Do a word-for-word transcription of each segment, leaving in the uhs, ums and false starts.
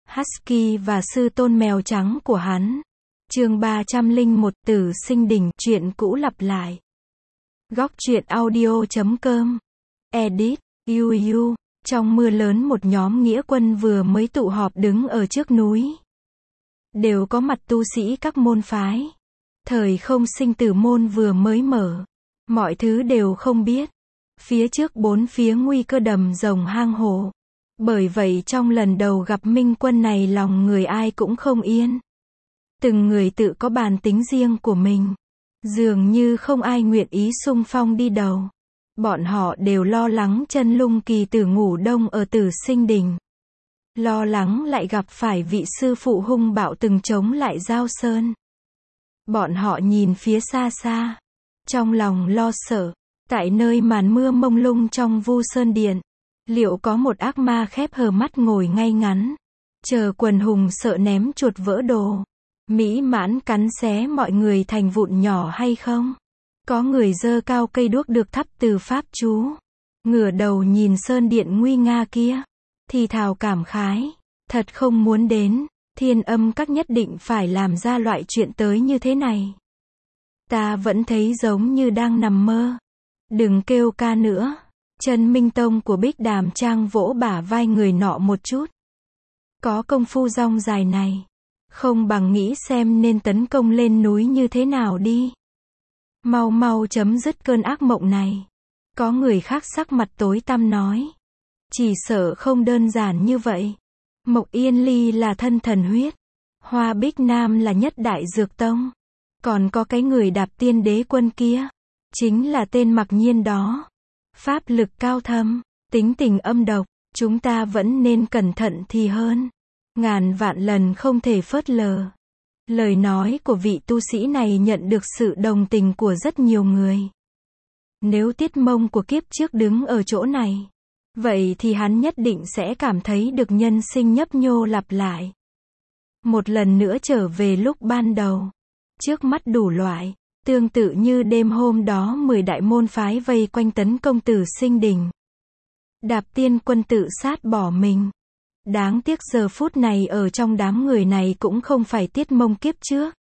Husky và sư tôn mèo trắng của hắn. Chương ba trăm lẻ một Tử Sinh Đỉnh, chuyện cũ lặp lại. Góc truyện audio chấm com. Edit, Yu Yu. Trong mưa lớn một nhóm nghĩa quân vừa mới tụ họp đứng ở trước núi. Đều có mặt tu sĩ các môn phái. Thời không sinh tử môn vừa mới mở. Mọi thứ đều không biết. Phía trước bốn phía nguy cơ đầm rồng hang hổ. Bởi vậy trong lần đầu gặp minh quân này lòng người ai cũng không yên. Từng người tự có bản tính riêng của mình. Dường như không ai nguyện ý xung phong đi đầu. Bọn họ đều lo lắng chân lung kỳ tử ngủ đông ở Tử Sinh Đỉnh. Lo lắng lại gặp phải vị sư phụ hung bạo từng chống lại Giao Sơn. Bọn họ nhìn phía xa xa. Trong lòng lo sợ. Tại nơi màn mưa mông lung trong Vu Sơn Điện. Liệu có một ác ma khép hờ mắt ngồi ngay ngắn. Chờ quần hùng sợ ném chuột vỡ đồ. Mỹ mãn cắn xé mọi người thành vụn nhỏ hay không? Có người giơ cao cây đuốc được thắp từ pháp chú. Ngửa đầu nhìn Sơn Điện nguy nga kia. Thì thào cảm khái. Thật không muốn đến. Thiên Âm Các nhất định phải làm ra loại chuyện tới như thế này. Ta vẫn thấy giống như đang nằm mơ. Đừng kêu ca nữa. Chân Minh Tông của Bích Đàm Trang vỗ bả vai người nọ một chút. Có công phu rong dài này. Không bằng nghĩ xem nên tấn công lên núi như thế nào đi. Mau mau chấm dứt cơn ác mộng này. Có người khác sắc mặt tối tăm nói. Chỉ sợ không đơn giản như vậy. Mộc Yên Ly là thân thần huyết. Hoa Bích Nam là nhất đại dược tông. Còn có cái người đạp tiên đế quân kia. Chính là tên Mặc Nhiên đó. Pháp lực cao thâm, tính tình âm độc. Chúng ta vẫn nên cẩn thận thì hơn. Ngàn vạn lần không thể phớt lờ. Lời nói của vị tu sĩ này nhận được sự đồng tình của rất nhiều người. Nếu Tiết Mông của kiếp trước đứng ở chỗ này, vậy thì hắn nhất định sẽ cảm thấy được nhân sinh nhấp nhô lặp lại. Một lần nữa trở về lúc ban đầu. Trước mắt đủ loại, tương tự như đêm hôm đó mười đại môn phái vây quanh tấn công Tử Sinh Đỉnh. Đạp tiên quân tự sát bỏ mình. Đáng tiếc giờ phút này ở trong đám người này cũng không phải Tiết Mông kiếp trước.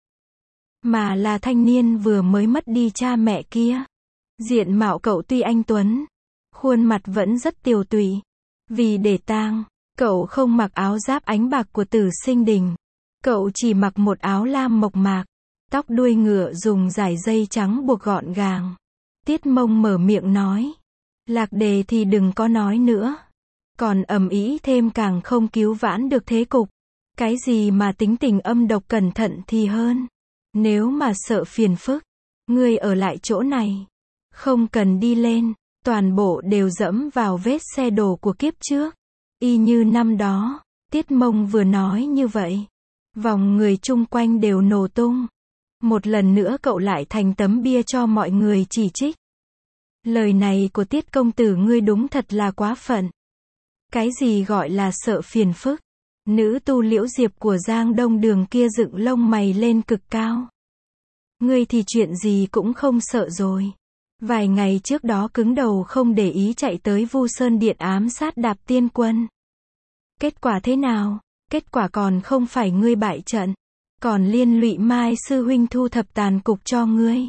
Mà là thanh niên vừa mới mất đi cha mẹ kia. Diện mạo cậu tuy anh tuấn. Khuôn mặt vẫn rất tiều tụy. Vì để tang, cậu không mặc áo giáp ánh bạc của Tử Sinh Đỉnh. Cậu chỉ mặc một áo lam mộc mạc. Tóc đuôi ngựa dùng dải dây trắng buộc gọn gàng. Tiết Mông mở miệng nói. Lạc Đề thì đừng có nói nữa. Còn ầm ĩ thêm càng không cứu vãn được thế cục. Cái gì mà tính tình âm độc cẩn thận thì hơn. Nếu mà sợ phiền phức, ngươi ở lại chỗ này. Không cần đi lên, toàn bộ đều dẫm vào vết xe đổ của kiếp trước. Y như năm đó, Tiết Mông vừa nói như vậy. Vòng người chung quanh đều nổ tung. Một lần nữa cậu lại thành tấm bia cho mọi người chỉ trích. Lời này của Tiết công tử ngươi đúng thật là quá phận. Cái gì gọi là sợ phiền phức? Nữ tu Liễu Diệp của Giang Đông Đường kia dựng lông mày lên cực cao. Ngươi thì chuyện gì cũng không sợ rồi. Vài ngày trước đó cứng đầu không để ý chạy tới Vu Sơn Điện ám sát Đạp Tiên Quân. Kết quả thế nào? Kết quả còn không phải ngươi bại trận. Còn liên lụy Mai sư huynh thu thập tàn cục cho ngươi.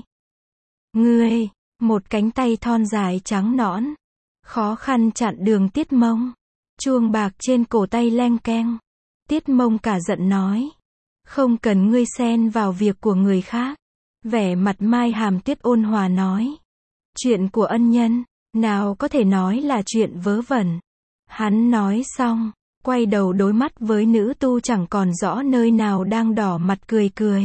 Ngươi, một cánh tay thon dài trắng nõn. Khó khăn chặn đường Tiết Mông. Chuông bạc trên cổ tay leng keng. Tiết Mông cả giận nói. Không cần ngươi xen vào việc của người khác. Vẻ mặt Mai Hàm Tuyết ôn hòa nói. Chuyện của ân nhân, nào có thể nói là chuyện vớ vẩn. Hắn nói xong, quay đầu đối mắt với nữ tu chẳng còn rõ nơi nào đang đỏ mặt cười cười.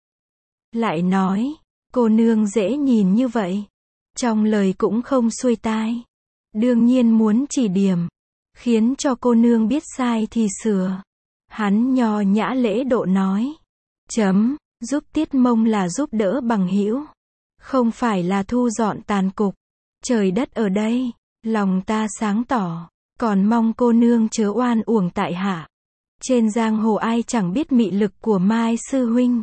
Lại nói, cô nương dễ nhìn như vậy. Trong lời cũng không xuôi tai. Đương nhiên muốn chỉ điểm. Khiến cho cô nương biết sai thì sửa. Hắn nho nhã lễ độ nói. Chấm, giúp Tiết Mông là giúp đỡ bằng hữu. Không phải là thu dọn tàn cục. Trời đất ở đây, lòng ta sáng tỏ. Còn mong cô nương chớ oan uổng tại hạ. Trên giang hồ ai chẳng biết mị lực của Mai sư huynh.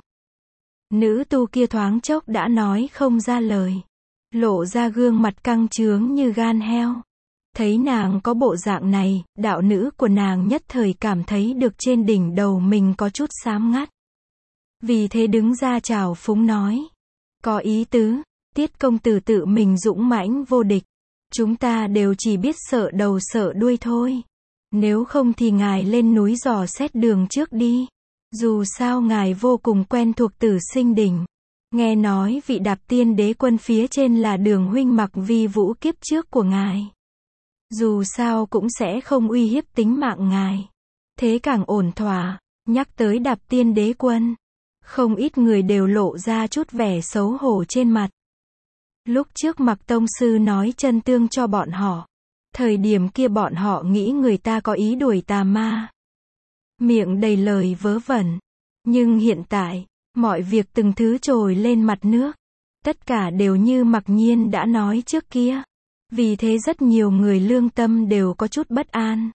Nữ tu kia thoáng chốc đã nói không ra lời. Lộ ra gương mặt căng trướng như gan heo. Thấy nàng có bộ dạng này, đạo nữ của nàng nhất thời cảm thấy được trên đỉnh đầu mình có chút xám ngắt. Vì thế đứng ra chào phúng nói. Có ý tứ, Tiết công tử tự mình dũng mãnh vô địch. Chúng ta đều chỉ biết sợ đầu sợ đuôi thôi. Nếu không thì ngài lên núi dò xét đường trước đi. Dù sao ngài vô cùng quen thuộc Tử Sinh Đỉnh. Nghe nói vị Đạp Tiên Đế Quân phía trên là Đường huynh Mặc Vi Vũ kiếp trước của ngài. Dù sao cũng sẽ không uy hiếp tính mạng ngài. Thế càng ổn thỏa. Nhắc tới Đạp Tiên Đế Quân, không ít người đều lộ ra chút vẻ xấu hổ trên mặt. Lúc trước Mặc tông sư nói chân tương cho bọn họ, thời điểm kia bọn họ nghĩ người ta có ý đuổi tà ma, miệng đầy lời vớ vẩn. Nhưng hiện tại, mọi việc từng thứ trồi lên mặt nước. Tất cả đều như Mặc Nhiên đã nói trước kia. Vì thế rất nhiều người lương tâm đều có chút bất an.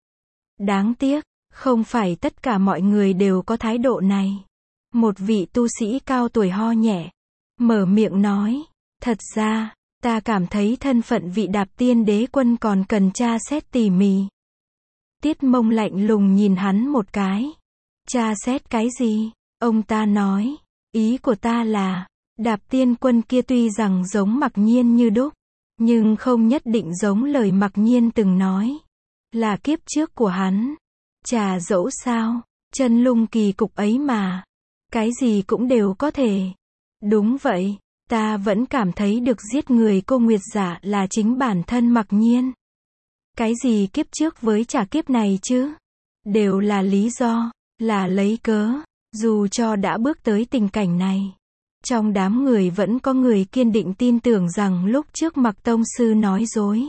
Đáng tiếc, không phải tất cả mọi người đều có thái độ này. Một vị tu sĩ cao tuổi ho nhẹ, mở miệng nói, thật ra, ta cảm thấy thân phận vị Đạp Tiên Đế Quân còn cần tra xét tỉ mỉ. Tiết Mông lạnh lùng nhìn hắn một cái. Tra xét cái gì? Ông ta nói, ý của ta là, Đạp Tiên Quân kia tuy rằng giống Mặc Nhiên như đúc, nhưng không nhất định giống lời Mặc Nhiên từng nói. Là kiếp trước của hắn. Chà dẫu sao, chân lung kỳ cục ấy mà. Cái gì cũng đều có thể. Đúng vậy, ta vẫn cảm thấy được giết người cô Nguyệt giả là chính bản thân Mặc Nhiên. Cái gì kiếp trước với trả kiếp này chứ? Đều là lý do, là lấy cớ. Dù cho đã bước tới tình cảnh này, trong đám người vẫn có người kiên định tin tưởng rằng lúc trước Mặc tông sư nói dối.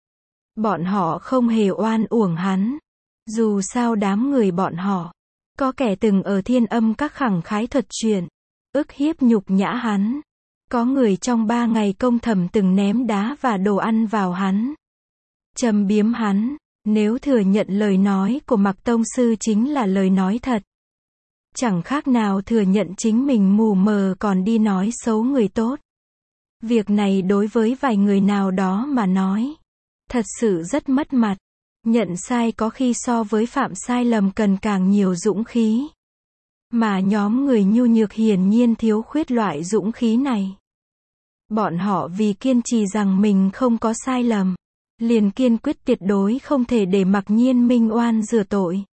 Bọn họ không hề oan uổng hắn. Dù sao đám người bọn họ, có kẻ từng ở Thiên Âm các khẳng khái thuật chuyện, ức hiếp nhục nhã hắn. Có người trong ba ngày công thầm từng ném đá và đồ ăn vào hắn, châm biếm hắn. Nếu thừa nhận lời nói của Mặc tông sư chính là lời nói thật, chẳng khác nào thừa nhận chính mình mù mờ còn đi nói xấu người tốt. Việc này đối với vài người nào đó mà nói, thật sự rất mất mặt. Nhận sai có khi so với phạm sai lầm cần càng nhiều dũng khí. Mà nhóm người nhu nhược hiển nhiên thiếu khuyết loại dũng khí này. Bọn họ vì kiên trì rằng mình không có sai lầm, liền kiên quyết tuyệt đối không thể để Mặc Nhiên minh oan rửa tội.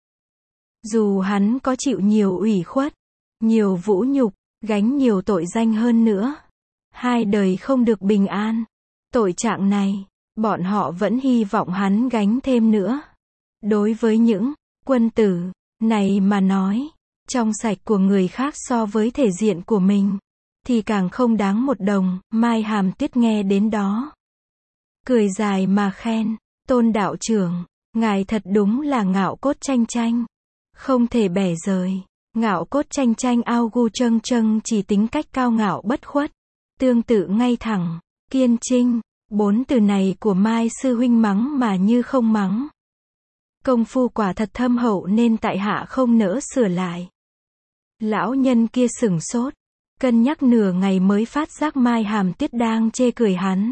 Dù hắn có chịu nhiều ủy khuất, nhiều vũ nhục, gánh nhiều tội danh hơn nữa, hai đời không được bình an. Tội trạng này, bọn họ vẫn hy vọng hắn gánh thêm nữa. Đối với những quân tử này mà nói, trong sạch của người khác so với thể diện của mình, thì càng không đáng một đồng. Mai Hàm Tuyết nghe đến đó, cười dài mà khen, Tôn đạo trưởng, ngài thật đúng là ngạo cốt tranh tranh, không thể bẻ rời. Ngạo cốt tranh tranh ao gu trâng trâng chỉ tính cách cao ngạo bất khuất, tương tự ngay thẳng, kiên trinh. Bốn từ này của Mai sư huynh mắng mà như không mắng. Công phu quả thật thâm hậu nên tại hạ không nỡ sửa lại. Lão nhân kia sửng sốt, cân nhắc nửa ngày mới phát giác Mai Hàm Tuyết đang chê cười hắn.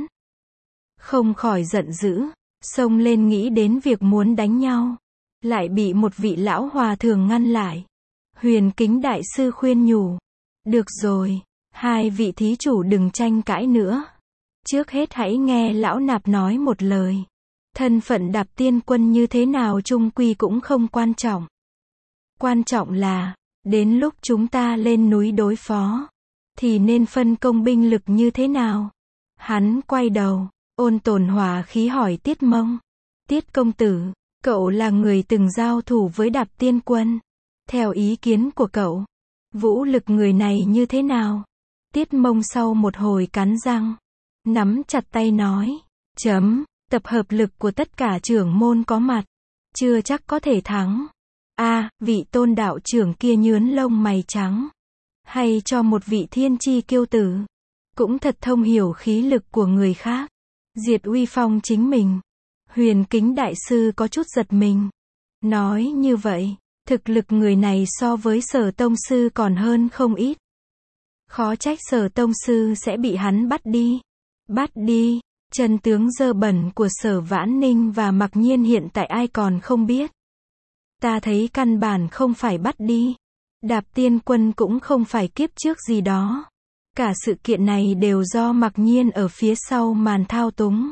Không khỏi giận dữ, xông lên nghĩ đến việc muốn đánh nhau, lại bị một vị lão hòa thượng ngăn lại. Huyền Kính đại sư khuyên nhủ, được rồi, hai vị thí chủ đừng tranh cãi nữa. Trước hết hãy nghe lão nạp nói một lời. Thân phận Đạp Tiên Quân như thế nào chung quy cũng không quan trọng. Quan trọng là, đến lúc chúng ta lên núi đối phó, thì nên phân công binh lực như thế nào? Hắn quay đầu, ôn tồn hòa khí hỏi Tiết Mông. Tiết công tử, cậu là người từng giao thủ với Đạp Tiên Quân. Theo ý kiến của cậu, vũ lực người này như thế nào? Tiết Mông sau một hồi cắn răng, nắm chặt tay nói, chấm, tập hợp lực của tất cả trưởng môn có mặt, chưa chắc có thể thắng. A, à, vị Tôn đạo trưởng kia nhướn lông mày trắng, hay cho một vị thiên chi kiêu tử, cũng thật thông hiểu khí lực của người khác, diệt uy phong chính mình. Huyền Kính đại sư có chút giật mình, nói như vậy, thực lực người này so với Sở tông sư còn hơn không ít. Khó trách Sở tông sư sẽ bị hắn bắt đi. Bắt đi, Chân tướng dơ bẩn của Sở Vãn Ninh và Mặc Nhiên hiện tại ai còn không biết. Ta thấy căn bản không phải bắt đi. Đạp Tiên Quân cũng không phải kiếp trước gì đó. Cả sự kiện này đều do Mặc Nhiên ở phía sau màn thao túng.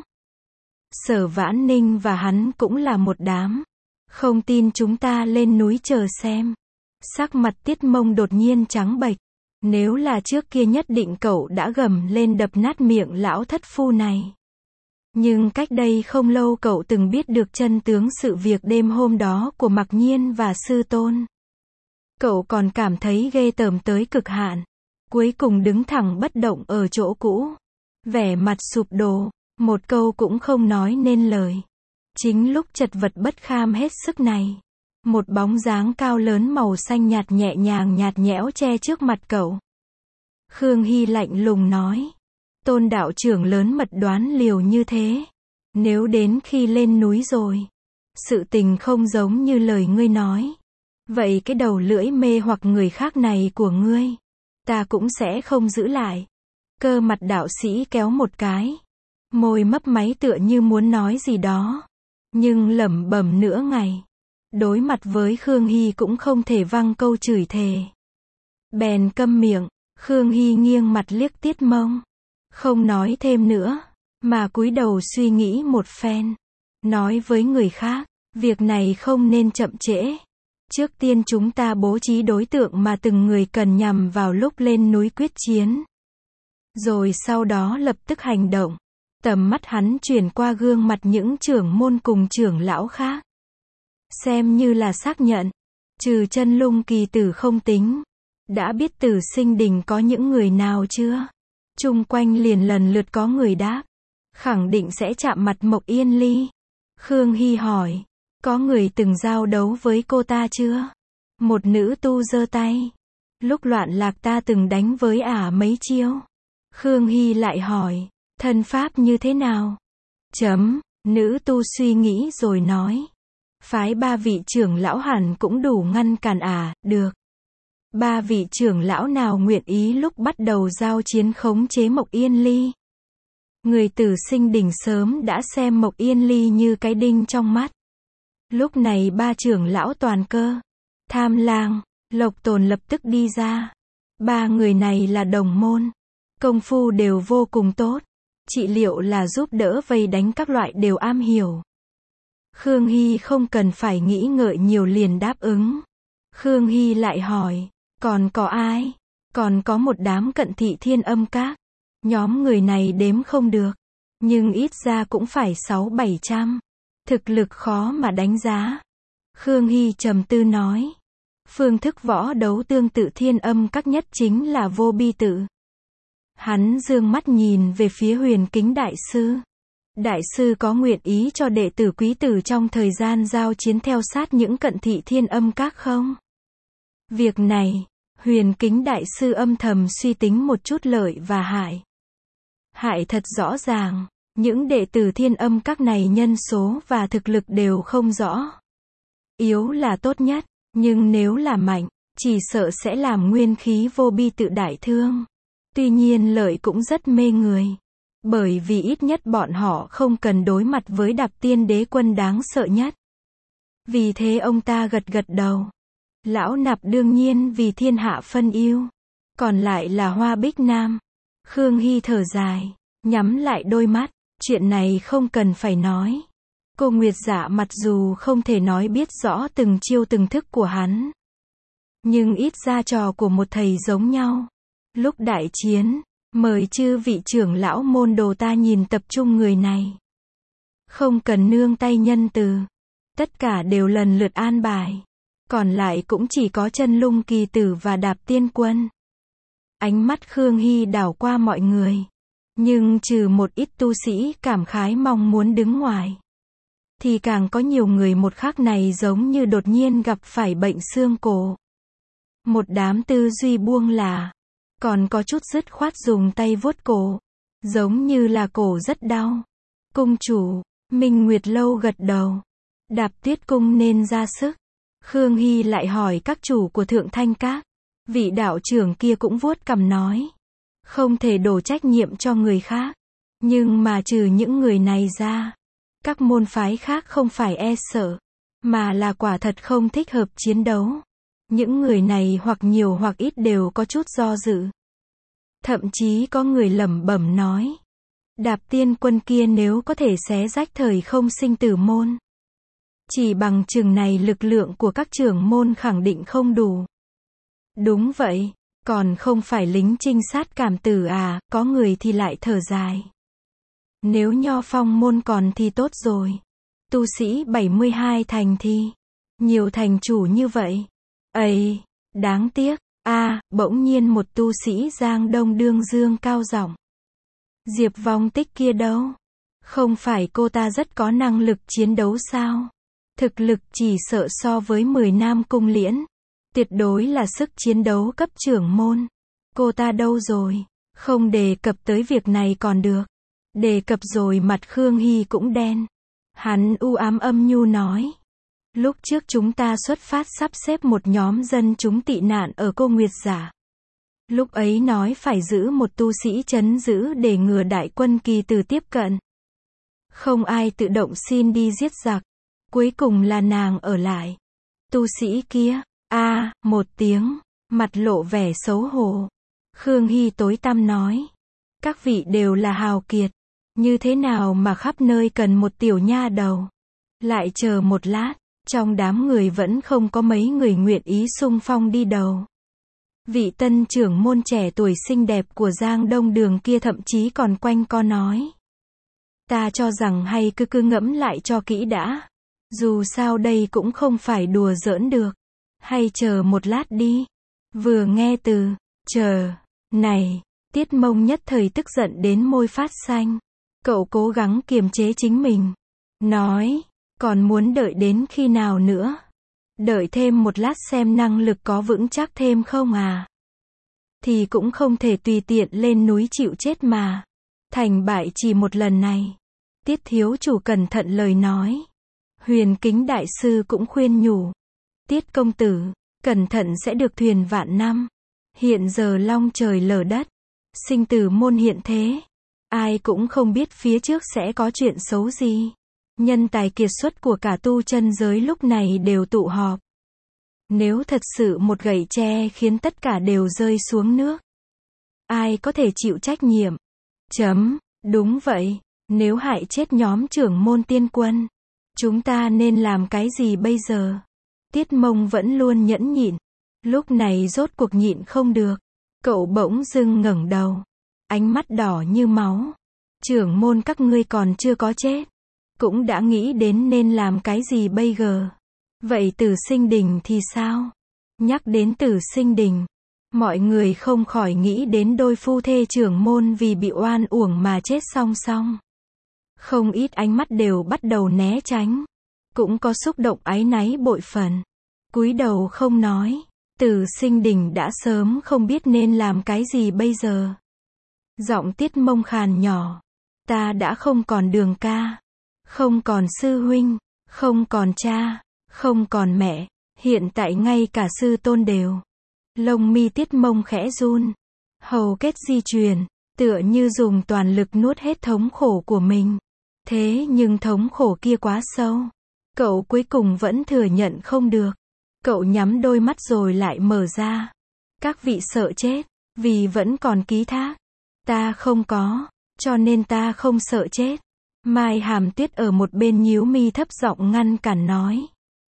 Sở Vãn Ninh và hắn cũng là một đám. Không tin chúng ta lên núi chờ xem. Sắc mặt Tiết Mông đột nhiên trắng bệch. Nếu là trước kia nhất định cậu đã gầm lên đập nát miệng lão thất phu này. Nhưng cách đây không lâu cậu từng biết được chân tướng sự việc đêm hôm đó của Mặc Nhiên và sư tôn. Cậu còn cảm thấy ghê tởm tới cực hạn. Cuối cùng đứng thẳng bất động ở chỗ cũ. Vẻ mặt sụp đổ, một câu cũng không nói nên lời. Chính lúc chật vật bất kham hết sức này. Một bóng dáng cao lớn màu xanh nhạt nhẹ nhàng nhạt nhẽo che trước mặt cậu. Khương Hy lạnh lùng nói. Tôn đạo trưởng lớn mật đoán liều như thế. Nếu đến khi lên núi rồi, sự tình không giống như lời ngươi nói. Vậy cái đầu lưỡi mê hoặc người khác này của ngươi, ta cũng sẽ không giữ lại. Cơ mặt đạo sĩ kéo một cái. Môi mấp máy tựa như muốn nói gì đó. Nhưng lẩm bẩm nửa ngày. Đối mặt với Khương Hy cũng không thể văng câu chửi thề. Bèn câm miệng, Khương Hy nghiêng mặt liếc Tiết Mông. Không nói thêm nữa, mà cúi đầu suy nghĩ một phen. Nói với người khác, việc này không nên chậm trễ. Trước tiên chúng ta bố trí đối tượng mà từng người cần nhằm vào lúc lên núi quyết chiến. Rồi sau đó lập tức hành động. Tầm mắt hắn chuyển qua gương mặt những trưởng môn cùng trưởng lão khác. Xem như là xác nhận. Trừ Chân Lung Kỳ Tử không tính. Đã biết Tử Sinh Đình có những người nào chưa? Chung quanh liền lần lượt có người đáp. Khẳng định sẽ chạm mặt Mộc Yên Ly. Khương Hy hỏi. Có người từng giao đấu với cô ta chưa? Một nữ tu giơ tay. Lúc loạn lạc ta từng đánh với ả mấy chiêu. Khương Hy lại hỏi. Thân pháp như thế nào? Chấm. Nữ tu suy nghĩ rồi nói. Phái ba vị trưởng lão hẳn cũng đủ ngăn cản ả, được. Ba vị trưởng lão nào nguyện ý lúc bắt đầu giao chiến khống chế Mộc Yên Ly? Người Tử Sinh Đình sớm đã xem Mộc Yên Ly như cái đinh trong mắt. Lúc này ba trưởng lão Toàn Cơ, Tham Lang, Lộc Tồn lập tức đi ra. Ba người này là đồng môn. Công phu đều vô cùng tốt. Trị liệu là giúp đỡ vây đánh các loại đều am hiểu. Khương Hy không cần phải nghĩ ngợi nhiều liền đáp ứng. Khương Hy lại hỏi. Còn có ai? Còn có một đám Cận Thị Thiên Âm Các. Nhóm người này đếm không được. Nhưng ít ra cũng phải sáu bảy trăm. Thực lực khó mà đánh giá. Khương Hy trầm tư nói. Phương thức võ đấu tương tự Thiên Âm Các nhất chính là Vô Bi Tự. Hắn dương mắt nhìn về phía Huyền Kính Đại Sư. Đại sư có nguyện ý cho đệ tử quý tử trong thời gian giao chiến theo sát những Cận Thị Thiên Âm Các không? Việc này, Huyền Kính Đại Sư âm thầm suy tính một chút lợi và hại. Hại thật rõ ràng, những đệ tử Thiên Âm Các này nhân số và thực lực đều không rõ. Yếu là tốt nhất, nhưng nếu là mạnh, chỉ sợ sẽ làm nguyên khí Vô Bi Tự đại thương. Tuy nhiên lợi cũng rất mê người. Bởi vì ít nhất bọn họ không cần đối mặt với Đạp Tiên Đế Quân đáng sợ nhất. Vì thế ông ta gật gật đầu. Lão Nạp đương nhiên vì thiên hạ phân ưu. Còn lại là Hoa Bích Nam. Khương Hy thở dài, nhắm lại đôi mắt. Chuyện này không cần phải nói. Cô Nguyệt Dạ mặc dù không thể nói biết rõ từng chiêu từng thức của hắn. Nhưng ít ra trò của một thầy giống nhau. Lúc đại chiến, mời chư vị trưởng lão môn đồ ta nhìn tập trung người này. Không cần nương tay nhân từ. Tất cả đều lần lượt an bài. Còn lại cũng chỉ có Chân Lung Kỳ Tử và Đạp Tiên Quân. Ánh mắt Khương Hy đảo qua mọi người. Nhưng trừ một ít tu sĩ cảm khái mong muốn đứng ngoài. Thì càng có nhiều người một khắc này giống như đột nhiên gặp phải bệnh xương cổ. Một đám tư duy buông lả. Còn có chút dứt khoát dùng tay vuốt cổ. Giống như là cổ rất đau. Cung chủ, Minh Nguyệt Lâu gật đầu. Đạp Tuyết Cung nên ra sức. Khương Hy lại hỏi các chủ của Thượng Thanh Các. Vị đạo trưởng kia cũng vuốt cằm nói. Không thể đổ trách nhiệm cho người khác. Nhưng mà trừ những người này ra, các môn phái khác không phải e sợ, mà là quả thật không thích hợp chiến đấu. Những người này hoặc nhiều hoặc ít đều có chút do dự. Thậm chí có người lẩm bẩm nói, Đạp Tiên quân kia nếu có thể xé rách thời không sinh tử môn, chỉ bằng chừng này lực lượng của các trưởng môn khẳng định không đủ. Đúng vậy, còn không phải lính trinh sát cảm tử à, có người thì lại thở dài. Nếu Nho Phong môn còn thì tốt rồi. Tu sĩ bảy mươi hai thành thì, nhiều thành chủ như vậy. Ây, đáng tiếc, a bỗng nhiên một tu sĩ Giang Đông đương dương cao giọng. Diệp Vong Tích kia đâu? Không phải cô ta rất có năng lực chiến đấu sao? Thực lực chỉ sợ so với mười nam cung liễn. Tuyệt đối là sức chiến đấu cấp trưởng môn. Cô ta đâu rồi? Không đề cập tới việc này còn được. Đề cập rồi mặt Khương Hy cũng đen. Hắn u ám âm nhu nói. Lúc trước chúng ta xuất phát sắp xếp một nhóm dân chúng tị nạn ở Cô Nguyệt Giả. Lúc ấy nói phải giữ một tu sĩ trấn giữ để ngừa đại quân Kỳ Từ tiếp cận. Không ai tự động xin đi giết giặc. Cuối cùng là nàng ở lại. Tu sĩ kia, a một tiếng, mặt lộ vẻ xấu hổ. Khương Hy tối tăm nói. Các vị đều là hào kiệt. Như thế nào mà khắp nơi cần một tiểu nha đầu. Lại chờ một lát, trong đám người vẫn không có mấy người nguyện ý xung phong đi đầu. Vị tân trưởng môn trẻ tuổi xinh đẹp của Giang Đông Đường kia thậm chí còn quanh co nói. Ta cho rằng hay cứ cứ ngẫm lại cho kỹ đã. Dù sao đây cũng không phải đùa giỡn được. Hay chờ một lát đi. Vừa nghe từ, chờ, này, Tiết Mông nhất thời tức giận đến môi phát xanh. Cậu cố gắng kiềm chế chính mình. Nói, còn muốn đợi đến khi nào nữa? Đợi thêm một lát xem năng lực có vững chắc thêm không à? Thì cũng không thể tùy tiện lên núi chịu chết mà. Thành bại chỉ một lần này. Tiết thiếu chủ cẩn thận lời nói. Huyền Kính đại sư cũng khuyên nhủ. Tiết công tử, cẩn thận sẽ được thuyền vạn năm. Hiện giờ long trời lở đất. Sinh tử môn hiện thế. Ai cũng không biết phía trước sẽ có chuyện xấu gì. Nhân tài kiệt xuất của cả tu chân giới lúc này đều tụ họp. Nếu thật sự một gậy tre khiến tất cả đều rơi xuống nước, ai có thể chịu trách nhiệm? Chấm, đúng vậy, nếu hại chết nhóm trưởng môn tiên quân, chúng ta nên làm cái gì bây giờ? Tiết Mông vẫn luôn nhẫn nhịn, lúc này rốt cuộc nhịn không được. Cậu bỗng dưng ngẩng đầu, ánh mắt đỏ như máu. Trưởng môn các ngươi còn chưa có chết, cũng đã nghĩ đến nên làm cái gì bây giờ. Vậy Tử Sinh Đình thì sao? Nhắc đến Tử Sinh Đình, mọi người không khỏi nghĩ đến đôi phu thê trưởng môn vì bị oan uổng mà chết song song. Không ít ánh mắt đều bắt đầu né tránh, cũng có xúc động áy náy bội phần. Cúi đầu không nói, Tử Sinh Đình đã sớm không biết nên làm cái gì bây giờ. Giọng Tiết Mông khàn nhỏ, ta đã không còn Đường ca, không còn sư huynh, không còn cha, không còn mẹ, hiện tại ngay cả sư tôn đều. Lông mi Tiết Mông khẽ run, hầu kết di truyền, tựa như dùng toàn lực nuốt hết thống khổ của mình. Thế nhưng thống khổ kia quá sâu, cậu cuối cùng vẫn thừa nhận không được. Cậu nhắm đôi mắt rồi lại mở ra. Các vị sợ chết, vì vẫn còn ký thác. Ta không có, cho nên ta không sợ chết. Mai Hàm Tuyết ở một bên nhíu mi thấp giọng ngăn cản nói.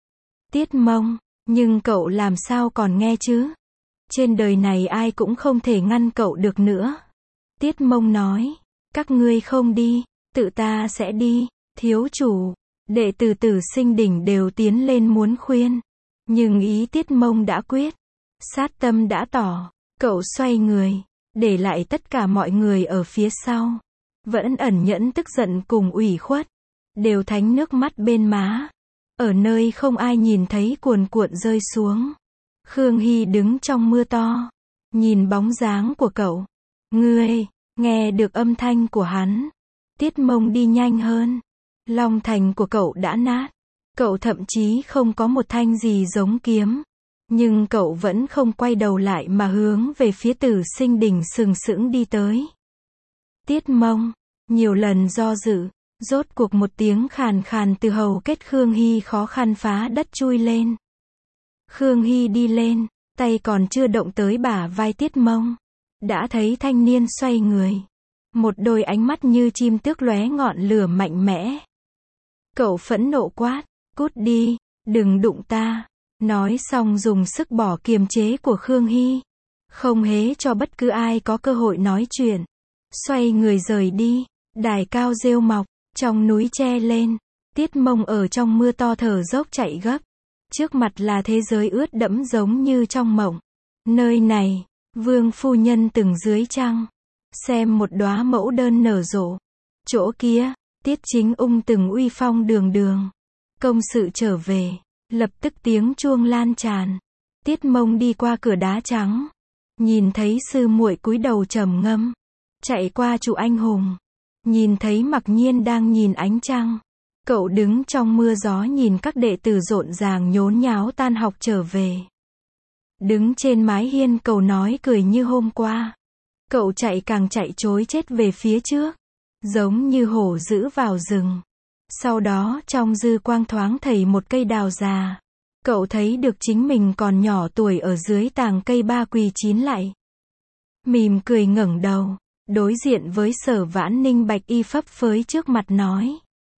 Tiết Mông, nhưng cậu làm sao còn nghe chứ? Trên đời này ai cũng không thể ngăn cậu được nữa. Tiết Mông nói, các ngươi không đi, tự ta sẽ đi. Thiếu chủ, đệ tử Tử Sinh Đỉnh đều tiến lên muốn khuyên. Nhưng ý Tiết Mông đã quyết, sát tâm đã tỏ, cậu xoay người, để lại tất cả mọi người ở phía sau. Vẫn ẩn nhẫn tức giận cùng ủy khuất, đều thánh nước mắt bên má. Ở nơi không ai nhìn thấy cuồn cuộn rơi xuống. Khương Hy đứng trong mưa to, nhìn bóng dáng của cậu. Ngươi, nghe được âm thanh của hắn. Tiết Mông đi nhanh hơn. Long thành của cậu đã nát. Cậu thậm chí không có một thanh gì giống kiếm. Nhưng cậu vẫn không quay đầu lại mà hướng về phía Tử Sinh Đỉnh sừng sững đi tới. Tiết Mông, Nhiều lần do dự, rốt cuộc một tiếng khàn khàn từ hầu kết Khương Hy khó khăn phá đất chui lên. Khương Hy đi lên, tay còn chưa động tới bả vai Tiết Mông. Đã thấy thanh niên xoay người. Một đôi ánh mắt như chim tước lóe ngọn lửa mạnh mẽ. Cậu phẫn nộ quát, cút đi, đừng đụng ta. Nói xong dùng sức bỏ kiềm chế của Khương Hy. Không hé cho bất cứ ai có cơ hội nói chuyện. Xoay người rời đi, đài cao rêu mọc, trong núi tre lên. Tiết Mông ở trong mưa to thở dốc chạy gấp. Trước mặt là thế giới ướt đẫm giống như trong mộng. Nơi này, vương phu nhân từng dưới trăng. Xem một đóa mẫu đơn nở rộ. Chỗ kia, Tiết Chính Ung từng uy phong đường đường. Công sự trở về, lập tức tiếng chuông lan tràn. Tiết Mông đi qua cửa đá trắng. Nhìn thấy sư muội cúi đầu trầm ngâm. Chạy qua trụ anh hùng. Nhìn thấy Mặc Nhiên đang nhìn ánh trăng. Cậu đứng trong mưa gió nhìn các đệ tử rộn ràng nhốn nháo tan học trở về. Đứng trên mái hiên cầu nói cười như hôm qua. Cậu chạy càng chạy trối chết về phía trước. Giống như hổ dữ vào rừng. Sau đó trong dư quang thoáng thấy một cây đào già. Cậu thấy được chính mình còn nhỏ tuổi ở dưới tàng cây ba quỳ chín lại. Mỉm cười ngẩng đầu. Đối diện với Sở Vãn Ninh bạch y phấp phới trước mặt nói.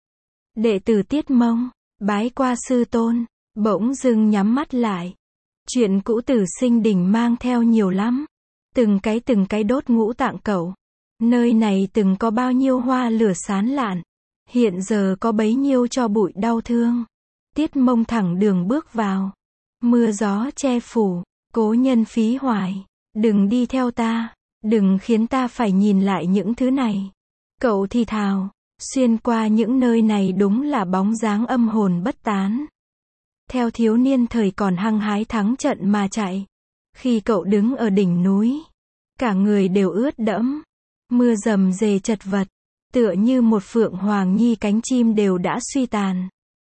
Đệ tử Tiết Mông, bái qua sư tôn, bỗng dưng nhắm mắt lại. Chuyện cũ từ Sinh Đình mang theo nhiều lắm. Từng cái từng cái đốt ngũ tạng cậu. Nơi này từng có bao nhiêu hoa lửa sán lạn. Hiện giờ có bấy nhiêu cho bụi đau thương. Tiết Mông thẳng đường bước vào. Mưa gió che phủ, cố nhân phí hoài. Đừng đi theo ta, đừng khiến ta phải nhìn lại những thứ này. Cậu thì thào, xuyên qua những nơi này đúng là bóng dáng âm hồn bất tán. Theo thiếu niên thời còn hăng hái thắng trận mà chạy. Khi cậu đứng ở đỉnh núi, cả người đều ướt đẫm. Mưa rầm rề chật vật, tựa như một phượng hoàng nhi cánh chim đều đã suy tàn.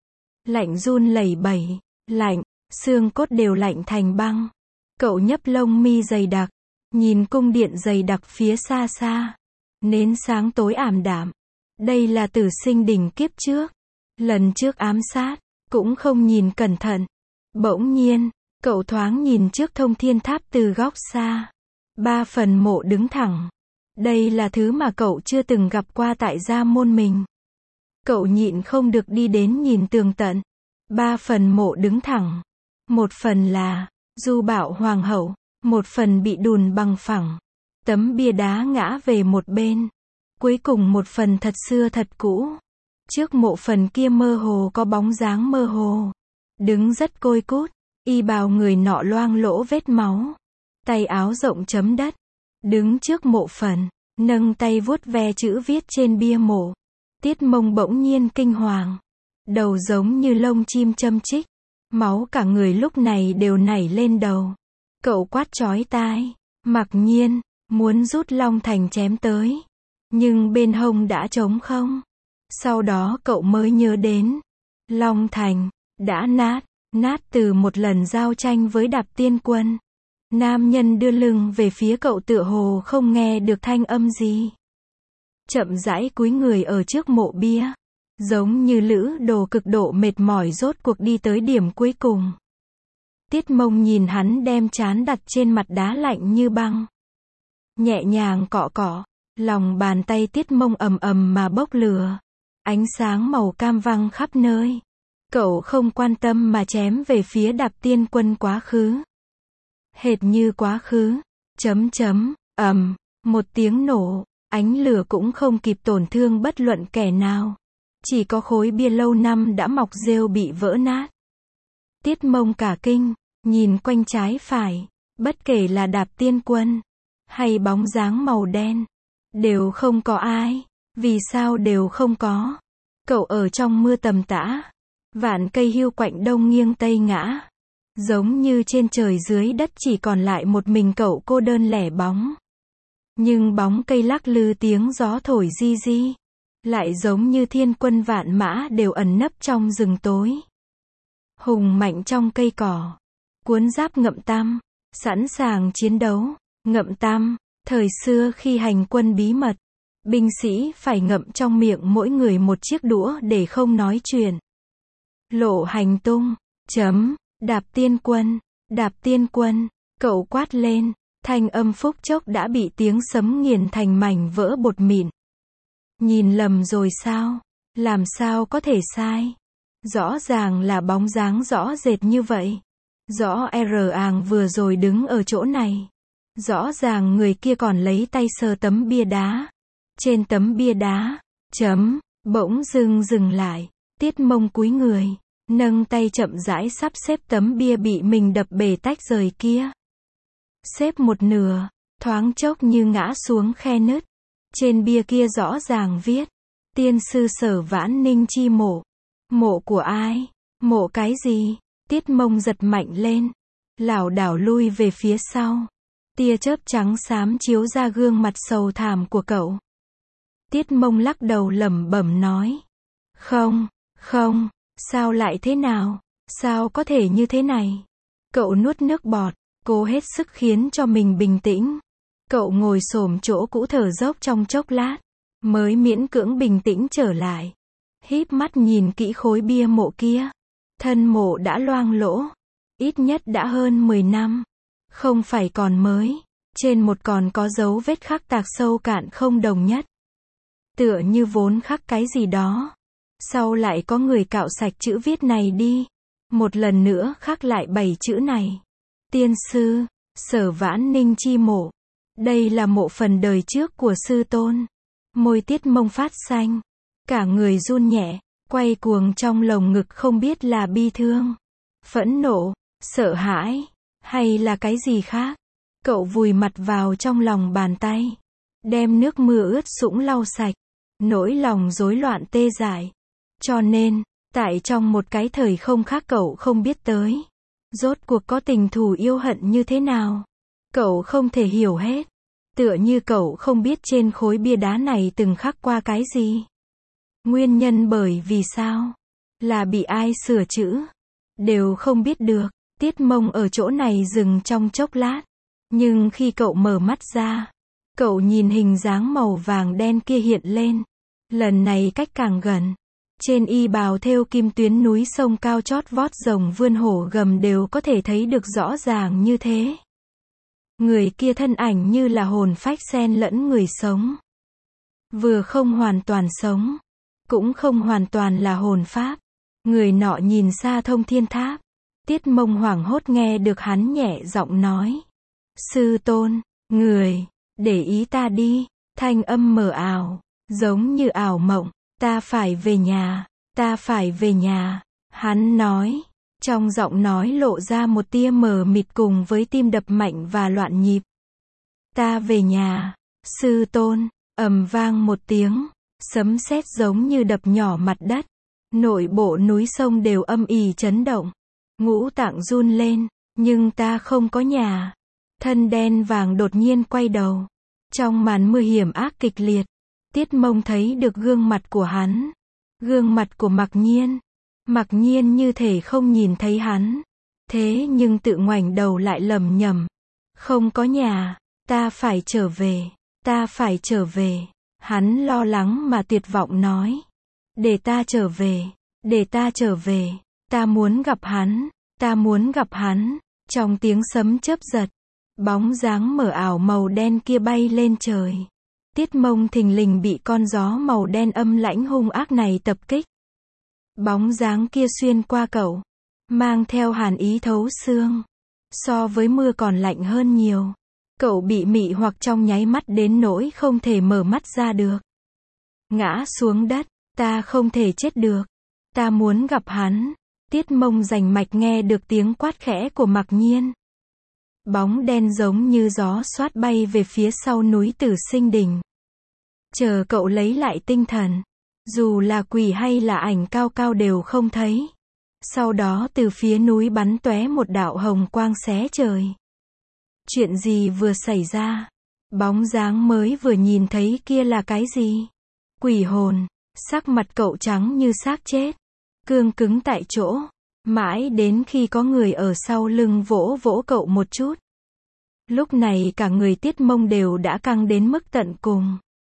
Lạnh run lẩy bẩy, lạnh, xương cốt đều lạnh thành băng. Cậu nhấp lông mi dày đặc, nhìn cung điện dày đặc phía xa xa. Nến sáng tối ảm đạm. Đây là Tử Sinh Đình kiếp trước. Lần trước ám sát, cũng không nhìn cẩn thận. Bỗng nhiên, cậu thoáng nhìn trước Thông Thiên Tháp từ góc xa. Ba phần mộ đứng thẳng. Đây là thứ mà cậu chưa từng gặp qua tại gia môn mình. Cậu nhịn không được đi đến nhìn tường tận. Ba phần mộ đứng thẳng. Một phần là Du Bảo Hoàng hậu, một phần bị đùn bằng phẳng. Tấm bia đá ngã về một bên. Cuối cùng một phần thật xưa thật cũ. Trước mộ phần kia mơ hồ có bóng dáng mơ hồ. Đứng rất côi cút, y bào người nọ loang lỗ vết máu. Tay áo rộng chấm đất. Đứng trước mộ phần, nâng tay vuốt ve chữ viết trên bia mộ. Tiết Mông bỗng nhiên kinh hoàng. Đầu giống như lông chim châm chích. Máu cả người lúc này đều nảy lên đầu. Cậu quát chói tai. Mặc Nhiên, muốn rút long thành chém tới. Nhưng bên hông đã trống không. Sau đó cậu mới nhớ đến. Long thành, đã nát, nát từ một lần giao tranh với Đạp Tiên Quân. Nam nhân đưa lưng về phía cậu tựa hồ không nghe được thanh âm gì. Chậm rãi cúi người ở trước mộ bia. Giống như lữ đồ cực độ mệt mỏi rốt cuộc đi tới điểm cuối cùng. Tiết Mông nhìn hắn đem trán đặt trên mặt đá lạnh như băng. Nhẹ nhàng cọ cọ, lòng bàn tay Tiết Mông ầm ầm mà bốc lửa. Ánh sáng màu cam văng khắp nơi. Cậu không quan tâm mà chém về phía Đạp Tiên Quân quá khứ. Hệt như quá khứ. Chấm chấm, ầm, một tiếng nổ, ánh lửa cũng không kịp tổn thương bất luận kẻ nào. Chỉ có khối bia lâu năm đã mọc rêu bị vỡ nát. Tiết Mông cả kinh, nhìn quanh trái phải, bất kể là Đạp Tiên Quân, hay bóng dáng màu đen, đều không có ai. Vì sao đều không có? Cậu ở trong mưa tầm tã, vạn cây hiu quạnh đông nghiêng tây ngã. Giống như trên trời dưới đất chỉ còn lại một mình cậu cô đơn lẻ bóng. Nhưng bóng cây lắc lư tiếng gió thổi di di. Lại giống như thiên quân vạn mã đều ẩn nấp trong rừng tối. Hùng mạnh trong cây cỏ. Cuốn giáp ngậm tam. Sẵn sàng chiến đấu. Ngậm tam, thời xưa khi hành quân bí mật. Binh sĩ phải ngậm trong miệng mỗi người một chiếc đũa để không nói chuyện. Lộ hành tung. Chấm. Đạp tiên quân. Đạp tiên quân. Cậu quát lên. Thanh âm phút chốc đã bị tiếng sấm nghiền thành mảnh vỡ bột mịn. Nhìn lầm rồi sao? Làm sao có thể sai? Rõ ràng là bóng dáng rõ rệt như vậy. Rõ R àng vừa rồi đứng ở chỗ này. Rõ ràng người kia còn lấy tay sờ tấm bia đá. Trên tấm bia đá. Chấm. Bỗng dưng dừng lại. Tiết Mông cúi người. Nâng tay chậm rãi sắp xếp tấm bia bị mình đập bể tách rời kia. Xếp một nửa. Thoáng chốc như ngã xuống khe nứt. Trên bia kia rõ ràng viết. Tiên sư Sở Vãn Ninh chi mộ. Mộ của ai? Mộ cái gì? Tiết Mông giật mạnh lên. Lảo đảo lui về phía sau. Tia chớp trắng xám chiếu ra gương mặt sầu thảm của cậu. Tiết Mông lắc đầu lẩm bẩm nói. Không, không, sao lại thế nào? Sao có thể như thế này? Cậu nuốt nước bọt, cố hết sức khiến cho mình bình tĩnh. Cậu ngồi xổm chỗ cũ thở dốc trong chốc lát, mới miễn cưỡng bình tĩnh trở lại. Híp mắt nhìn kỹ khối bia mộ kia. Thân mộ đã loang lỗ. Ít nhất đã hơn mười năm. Không phải còn mới. Trên một còn có dấu vết khắc tạc sâu cạn không đồng nhất. Tựa như vốn khắc cái gì đó. Sau lại có người cạo sạch chữ viết này đi. Một lần nữa khắc lại bảy chữ này. Tiên sư, Sở Vãn Ninh chi mộ. Đây là mộ phần đời trước của sư tôn. Môi Tiết Mông phát xanh. Cả người run nhẹ, quay cuồng trong lồng ngực không biết là bi thương, phẫn nộ, sợ hãi, hay là cái gì khác. Cậu vùi mặt vào trong lòng bàn tay. Đem nước mưa ướt sũng lau sạch. Nỗi lòng rối loạn tê dại. Cho nên, tại trong một cái thời không khác cậu không biết tới. Rốt cuộc có tình thù yêu hận như thế nào. Cậu không thể hiểu hết. Tựa như cậu không biết trên khối bia đá này từng khắc qua cái gì. Nguyên nhân bởi vì sao? Là bị ai sửa chữ? Đều không biết được. Tiết Mông ở chỗ này dừng trong chốc lát. Nhưng khi cậu mở mắt ra, cậu nhìn hình dáng màu vàng đen kia hiện lên. Lần này cách càng gần. Trên y bào thêu kim tuyến núi sông cao chót vót rồng vươn hổ gầm đều có thể thấy được rõ ràng như thế. Người kia thân ảnh như là hồn phách xen lẫn người sống. Vừa không hoàn toàn sống, cũng không hoàn toàn là hồn pháp. Người nọ nhìn xa thông thiên tháp. Tiết Mông hoảng hốt nghe được hắn nhẹ giọng nói. Sư tôn, người, để ý ta đi. Thanh âm mờ ảo, giống như ảo mộng. Ta phải về nhà, ta phải về nhà. Hắn nói, trong giọng nói lộ ra một tia mờ mịt cùng với tim đập mạnh và loạn nhịp. Ta về nhà, sư tôn. Ầm vang một tiếng, sấm sét giống như đập nhỏ mặt đất. Nội bộ núi sông đều âm ỉ chấn động. Ngũ tạng run lên, nhưng ta không có nhà. Thân đen vàng đột nhiên quay đầu. Trong màn mưa hiểm ác kịch liệt, Tiết Mông thấy được gương mặt của hắn. Gương mặt của Mặc Nhiên. Mặc Nhiên như thể không nhìn thấy hắn. Thế nhưng tự ngoảnh đầu lại lẩm nhẩm. Không có nhà, ta phải trở về, ta phải trở về. Hắn lo lắng mà tuyệt vọng nói. Để ta trở về, để ta trở về. Ta muốn gặp hắn, ta muốn gặp hắn. Trong tiếng sấm chớp giật, bóng dáng mờ ảo màu đen kia bay lên trời. Tiết Mông thình lình bị con gió màu đen âm lãnh hung ác này tập kích. Bóng dáng kia xuyên qua cậu, mang theo hàn ý thấu xương. So với mưa còn lạnh hơn nhiều. Cậu bị mị hoặc trong nháy mắt đến nỗi không thể mở mắt ra được. Ngã xuống đất, ta không thể chết được. Ta muốn gặp hắn. Tiết Mông rành mạch nghe được tiếng quát khẽ của Mặc Nhiên. Bóng đen giống như gió xoát bay về phía sau núi Tử Sinh Đỉnh. Chờ cậu lấy lại tinh thần. Dù là quỷ hay là ảnh cao cao đều không thấy. Sau đó từ phía núi bắn tóe một đạo hồng quang xé trời. Chuyện gì vừa xảy ra? Bóng dáng mới vừa nhìn thấy kia là cái gì? Quỷ hồn. Sắc mặt cậu trắng như xác chết. Cương cứng tại chỗ. Mãi đến khi có người ở sau lưng vỗ vỗ cậu một chút. Lúc này cả người Tiết Mông đều đã căng đến mức tận cùng.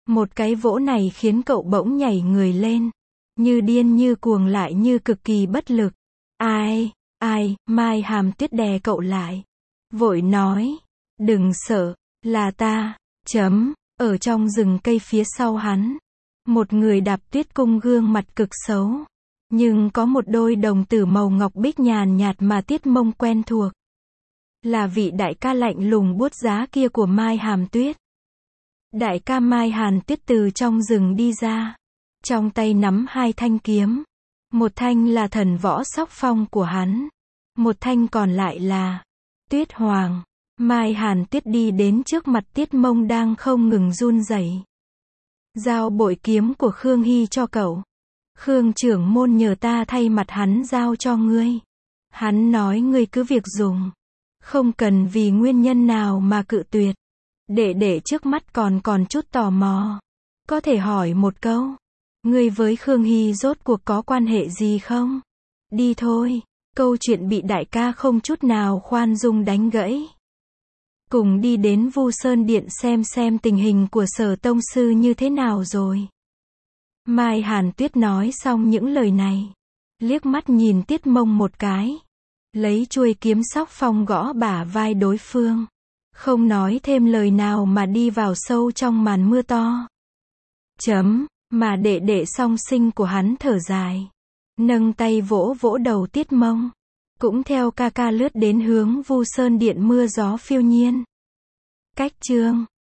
Một cái vỗ này khiến cậu bỗng nhảy người lên. Như điên như cuồng lại như cực kỳ bất lực. Ai, ai, Mai Hàm Tuyết đè cậu lại. Vội nói. Đừng sợ, là ta, chấm, ở trong rừng cây phía sau hắn. Một người đạp tuyết cung gương mặt cực xấu. Nhưng có một đôi đồng tử màu ngọc bích nhàn nhạt mà Tiết Mông quen thuộc. Là vị đại ca lạnh lùng buốt giá kia của Mai Hàm Tuyết. Đại ca Mai Hàn Tuyết từ trong rừng đi ra. Trong tay nắm hai thanh kiếm. Một thanh là thần võ sóc phong của hắn. Một thanh còn lại là Tuyết Hoàng. Mai Hàn Tuyết đi đến trước mặt Tiết Mông đang không ngừng run rẩy. Giao bội kiếm của Khương Hy cho cậu. Khương trưởng môn nhờ ta thay mặt hắn giao cho ngươi. Hắn nói ngươi cứ việc dùng. Không cần vì nguyên nhân nào mà cự tuyệt. Đệ đệ trước mắt còn còn chút tò mò. Có thể hỏi một câu. Ngươi với Khương Hy rốt cuộc có quan hệ gì không? Đi thôi. Câu chuyện bị đại ca không chút nào khoan dung đánh gãy. Cùng đi đến Vu Sơn Điện xem xem tình hình của Sở tông sư như thế nào rồi. Mai Hàn Tuyết nói xong những lời này. Liếc mắt nhìn Tiết Mông một cái. Lấy chuôi kiếm sóc phong gõ bả vai đối phương. Không nói thêm lời nào mà đi vào sâu trong màn mưa to. Chấm, mà đệ đệ song sinh của hắn thở dài. Nâng tay vỗ vỗ đầu Tiết Mông. Cũng theo ca ca lướt đến hướng Vu Sơn Điện mưa gió phiêu nhiên. Cách chương